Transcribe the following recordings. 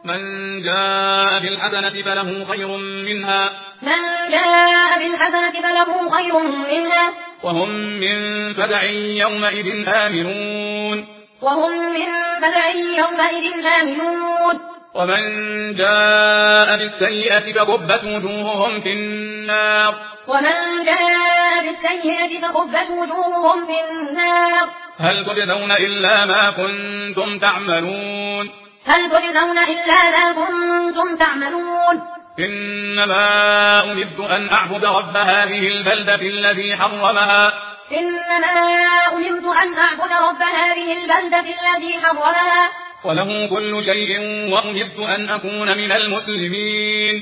من جاء بالحسنة فله خير منها وهم من فزع يومئذ آمنون ومن جاء بالسيئة فكبت وجوههم في النار هل تجزون إلا ما كنتم تعملون إنما أمرت أن أعبد رب هذه البلدة الذي حرمها وله كل شيء وأمرت أن أكون من المسلمين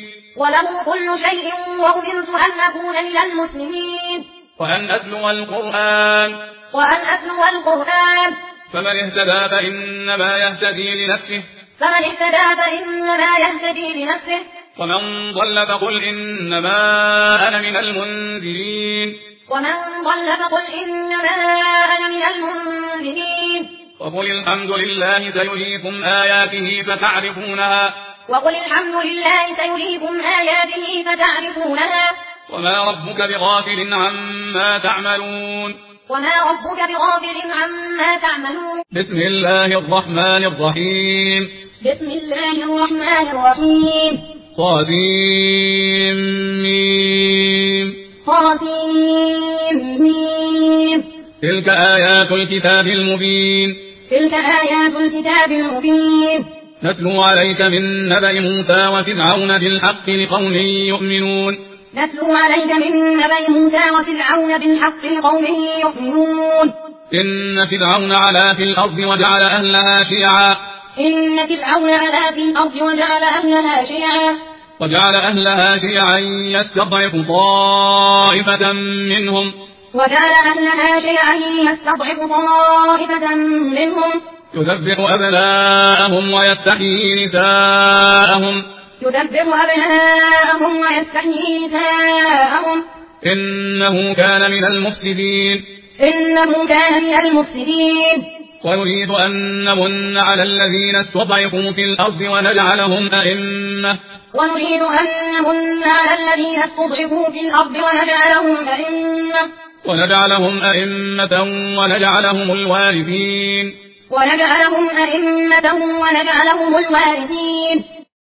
وأن أتلو القرآن فمن اهتدى فإنما يهتدي لنفسه ومن ضل فقل إنما أنا من المنذرين وقل الحمد لله سيريكم آياته فتعرفونها وما ربك بغافل عما تعملون بسم الله الرحمن الرحيم طاسيم تلك آيات الكتاب المبين نتلو عليك من نبأ موسى وفرعون بالحق لقوم يؤمنون إن فرعون علا في الأرض وجعل أهلها شيعا يستضعف طائفة منهم يذبح أبناءهم ويستحيي نساءهم إنه كان من المفسدين ونريد أن نمن على الذين استضعفوا في الأرض ونجعلهم أئمة ونجعلهم الوارثين